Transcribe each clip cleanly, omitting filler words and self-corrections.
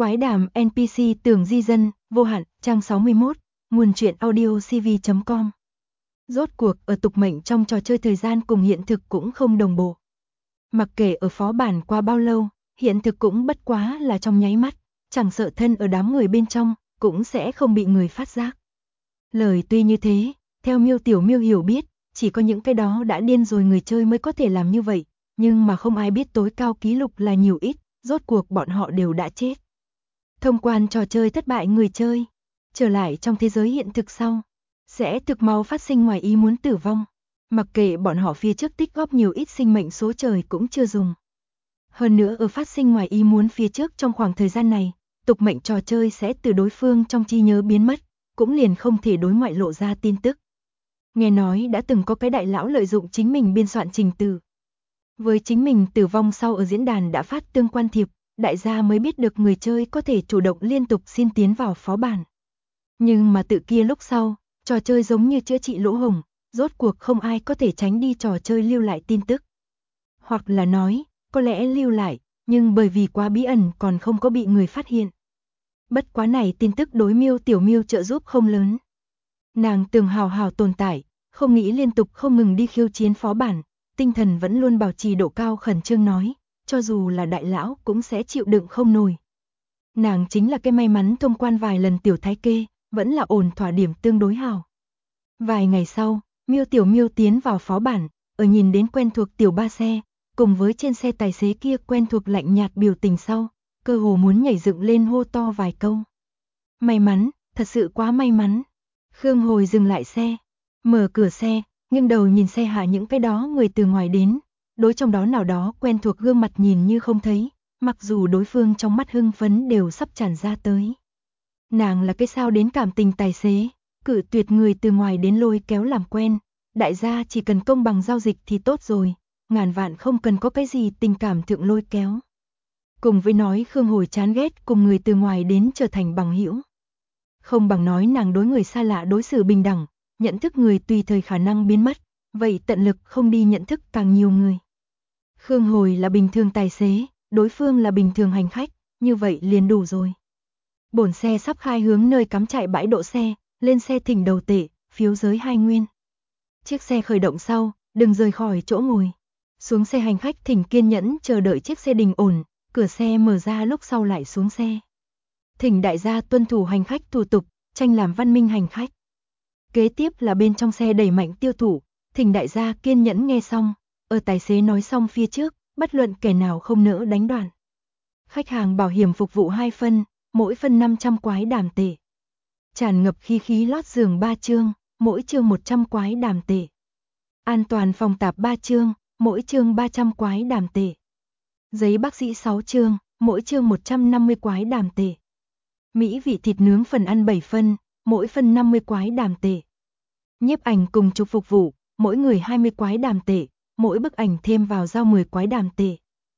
Quái đàm NPC tưởng di dân, vô hạn, trang 61, nguồn truyện audio cv.com. Rốt cuộc ở tục mệnh trong trò chơi thời gian cùng hiện thực cũng không đồng bộ. Mặc kệ ở phó bản qua bao lâu, hiện thực cũng bất quá là trong nháy mắt, chẳng sợ thân ở đám người bên trong, cũng sẽ không bị người phát giác. Lời tuy như thế, theo Miêu Tiểu Miêu hiểu biết, chỉ có những cái đó đã điên rồi người chơi mới có thể làm như vậy, nhưng mà không ai biết tối cao kỷ lục là nhiều ít, rốt cuộc bọn họ đều đã chết. Thông quan trò chơi thất bại người chơi, trở lại trong thế giới hiện thực sau, sẽ thực mau phát sinh ngoài ý muốn tử vong, mặc kệ bọn họ phía trước tích góp nhiều ít sinh mệnh số trời cũng chưa dùng. Hơn nữa ở phát sinh ngoài ý muốn phía trước trong khoảng thời gian này, tục mệnh trò chơi sẽ từ đối phương trong trí nhớ biến mất, cũng liền không thể đối ngoại lộ ra tin tức. Nghe nói đã từng có cái đại lão lợi dụng chính mình biên soạn trình tự. Với chính mình tử vong sau ở diễn đàn đã phát tương quan thiệp, đại gia mới biết được người chơi có thể chủ động liên tục xin tiến vào phó bản. Nhưng mà tự kia lúc sau, trò chơi giống như chữa trị lỗ hổng, rốt cuộc không ai có thể tránh đi trò chơi lưu lại tin tức. Hoặc là nói, có lẽ lưu lại, nhưng bởi vì quá bí ẩn còn không có bị người phát hiện. Bất quá này tin tức đối Miêu Tiểu Miêu trợ giúp không lớn. Nàng từng hào hào tồn tại, không nghĩ liên tục không ngừng đi khiêu chiến phó bản, tinh thần vẫn luôn bảo trì độ cao khẩn trương nói, cho dù là đại lão cũng sẽ chịu đựng không nổi. Nàng chính là cái may mắn thông quan vài lần tiểu thái kê, vẫn là ổn thỏa điểm tương đối hào. Vài ngày sau, Miêu Tiểu Miêu tiến vào phó bản, ở nhìn đến quen thuộc tiểu ba xe, cùng với trên xe tài xế kia quen thuộc lạnh nhạt biểu tình sau, cơ hồ muốn nhảy dựng lên hô to vài câu. May mắn, thật sự quá may mắn. Khương Hồi dừng lại xe, mở cửa xe, nghiêng đầu nhìn xe hạ những cái đó người từ ngoài đến, đối trong đó nào đó quen thuộc gương mặt nhìn như không thấy, mặc dù đối phương trong mắt hưng phấn đều sắp tràn ra tới. Nàng là cái sao đến cảm tình tài xế, cự tuyệt người từ ngoài đến lôi kéo làm quen, đại gia chỉ cần công bằng giao dịch thì tốt rồi, ngàn vạn không cần có cái gì tình cảm thượng lôi kéo. Cùng với nói Khương Hồi chán ghét cùng người từ ngoài đến trở thành bằng hữu. Không bằng nói nàng đối người xa lạ đối xử bình đẳng, nhận thức người tùy thời khả năng biến mất, vậy tận lực không đi nhận thức càng nhiều người. Khương Hồi là bình thường tài xế, đối phương là bình thường hành khách, như vậy liền đủ rồi. Bổn xe sắp khai hướng nơi cắm trại bãi đỗ xe, lên xe thỉnh đầu tệ, phiếu giới 2 nguyên. Chiếc xe khởi động sau, đừng rời khỏi chỗ ngồi. Xuống xe hành khách thỉnh kiên nhẫn chờ đợi chiếc xe đình ổn, cửa xe mở ra lúc sau lại xuống xe. Thỉnh đại gia tuân thủ hành khách thủ tục, tranh làm văn minh hành khách. Kế tiếp là bên trong xe đẩy mạnh tiêu thụ, thỉnh đại gia kiên nhẫn nghe xong, ở tài xế nói xong phía trước, bất luận kẻ nào không nỡ đánh đoạn. Khách hàng bảo hiểm phục vụ 2 phân, mỗi phân 500 quái đàm tệ. Tràn ngập khí lót giường 3 chương, mỗi chương 100 quái đàm tệ. An toàn phòng tạp 3 chương, mỗi chương 300 quái đàm tệ. Giấy bác sĩ 6 chương, mỗi chương 150 quái đàm tệ. Mỹ vị thịt nướng phần ăn 7 phân, mỗi phân 50 quái đàm tệ. Nhiếp ảnh cùng chụp phục vụ, mỗi người 20 quái đàm tệ, mỗi bức ảnh thêm vào giao 10 quái đàm tệ.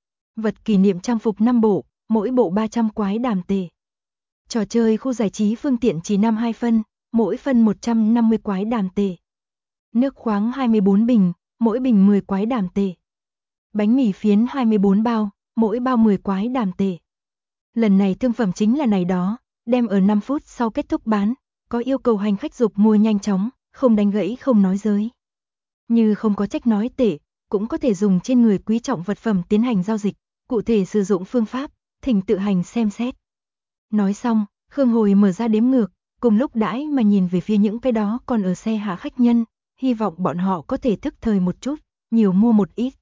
Vật kỷ niệm trang phục 5 bộ, mỗi bộ 300 quái đàm tệ. Trò chơi khu giải trí phương tiện chỉ 2 phân, mỗi phân 150 quái đàm tệ. Nước khoáng 24 bình, mỗi bình 10 quái đàm tệ. Bánh mì phiến 24 bao, mỗi bao 10 quái đàm tệ. Lần này thương phẩm chính là này đó, đem ở 5 phút sau kết thúc bán, có yêu cầu hành khách dục mua nhanh chóng, không đánh gãy không nói giới. Như không có trách nói tệ, cũng có thể dùng trên người quý trọng vật phẩm tiến hành giao dịch, cụ thể sử dụng phương pháp, thỉnh tự hành xem xét. Nói xong, Khương Hồi mở ra đếm ngược, cùng lúc đãi mà nhìn về phía những cái đó còn ở xe hạ khách nhân, hy vọng bọn họ có thể thức thời một chút, nhiều mua một ít.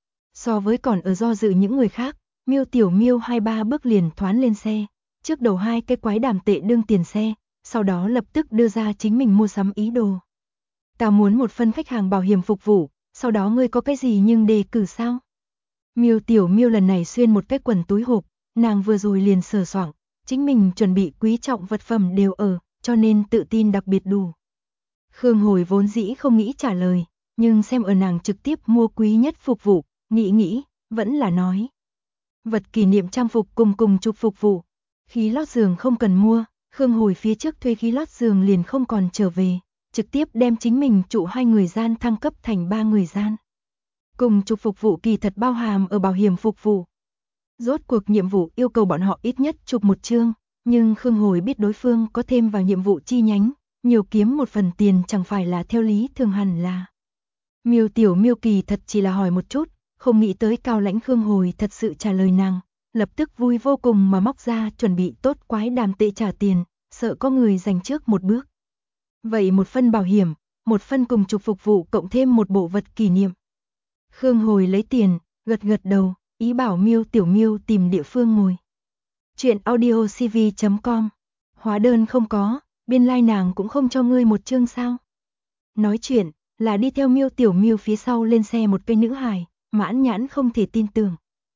So với còn ở do dự những người khác, Miêu Tiểu Miêu 2-3 bước liền thoán lên xe, trước đầu 2 cái quái đàm tệ đương tiền xe, sau đó lập tức đưa ra chính mình mua sắm ý đồ. Ta muốn một phân khách hàng bảo hiểm phục vụ, sau đó ngươi có cái gì nhưng đề cử sao? Miêu Tiểu Miêu lần này xuyên một cái quần túi hộp, nàng vừa rồi liền sờ soạng, chính mình chuẩn bị quý trọng vật phẩm đều ở, cho nên tự tin đặc biệt đủ. Khương Hồi vốn dĩ không nghĩ trả lời, nhưng xem ở nàng trực tiếp mua quý nhất phục vụ, nghĩ, vẫn là nói. Vật kỷ niệm trang phục cùng chụp phục vụ. Khí lót giường không cần mua, Khương Hồi phía trước thuê khí lót giường liền không còn trở về, trực tiếp đem chính mình trụ 2 người gian thăng cấp thành 3 người gian. Cùng chụp phục vụ kỳ thật bao hàm ở bảo hiểm phục vụ. Rốt cuộc nhiệm vụ yêu cầu bọn họ ít nhất chụp một chương, nhưng Khương Hồi biết đối phương có thêm vào nhiệm vụ chi nhánh, nhiều kiếm một phần tiền chẳng phải là theo lý thường hẳn là. Miêu Tiểu Miêu kỳ thật chỉ là hỏi một chút, không nghĩ tới cao lãnh Khương Hồi thật sự trả lời nàng, lập tức vui vô cùng mà móc ra chuẩn bị tốt quái đàm tệ trả tiền, sợ có người giành trước một bước. Vậy một phân bảo hiểm, một phân cùng chụp phục vụ cộng thêm một bộ vật kỷ niệm. Khương Hồi lấy tiền, gật gật đầu, ý bảo Miêu Tiểu Miêu tìm địa phương ngồi. Chuyện audiocv.com. Hóa đơn không có, biên lai nàng cũng không cho ngươi một chương sao. Nói chuyện, là đi theo Miêu Tiểu Miêu phía sau lên xe một cây nữ hài, mãn nhãn không thể tin tưởng.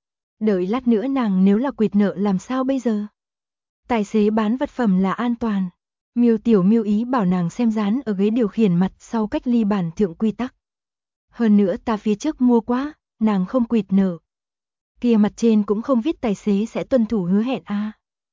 Đợi lát nữa nàng nếu là quỵt nợ làm sao bây giờ? Tài xế bán vật phẩm là an toàn. Miêu Tiểu Miêu ý bảo nàng xem dán ở ghế điều khiển mặt sau cách ly bản thượng quy tắc. Hơn nữa ta phía trước mua quá, nàng không quỵt nợ. Kia mặt trên cũng không viết tài xế sẽ tuân thủ hứa hẹn a.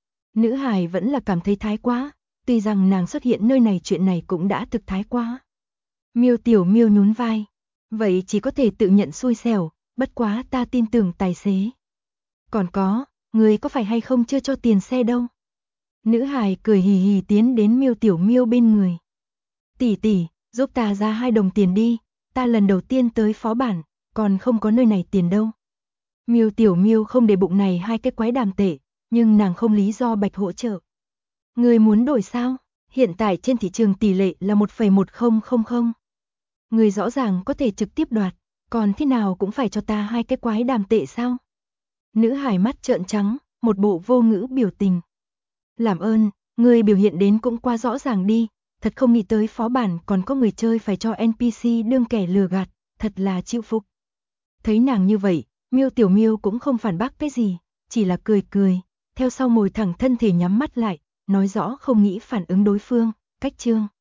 Nữ hài vẫn là cảm thấy thái quá, tuy rằng nàng xuất hiện nơi này chuyện này cũng đã thực thái quá. Miêu Tiểu Miêu nhún vai, vậy chỉ có thể tự nhận xui xẻo, bất quá ta tin tưởng tài xế. Còn có, người có phải hay không chưa cho tiền xe đâu? Nữ hài cười hì hì tiến đến Miêu Tiểu Miêu bên người. Tỷ tỷ, giúp ta ra 2 đồng tiền đi, ta lần đầu tiên tới phó bản, còn không có nơi này tiền đâu. Miêu Tiểu Miêu không để bụng này 2 cái quái đàm tệ, nhưng nàng không lý do bạch hỗ trợ. Người muốn đổi sao? Hiện tại trên thị trường tỷ lệ là 1,1000. Người rõ ràng có thể trực tiếp đoạt, còn thế nào cũng phải cho ta 2 cái quái đàm tệ sao? Nữ hài mắt trợn trắng, một bộ vô ngữ biểu tình. Làm ơn, người biểu hiện đến cũng quá rõ ràng đi, thật không nghĩ tới phó bản còn có người chơi phải cho NPC đương kẻ lừa gạt, thật là chịu phục. Thấy nàng như vậy, Miêu Tiểu Miêu cũng không phản bác cái gì, chỉ là cười cười, theo sau ngồi thẳng thân thể nhắm mắt lại, nói rõ không nghĩ phản ứng đối phương, cách chương.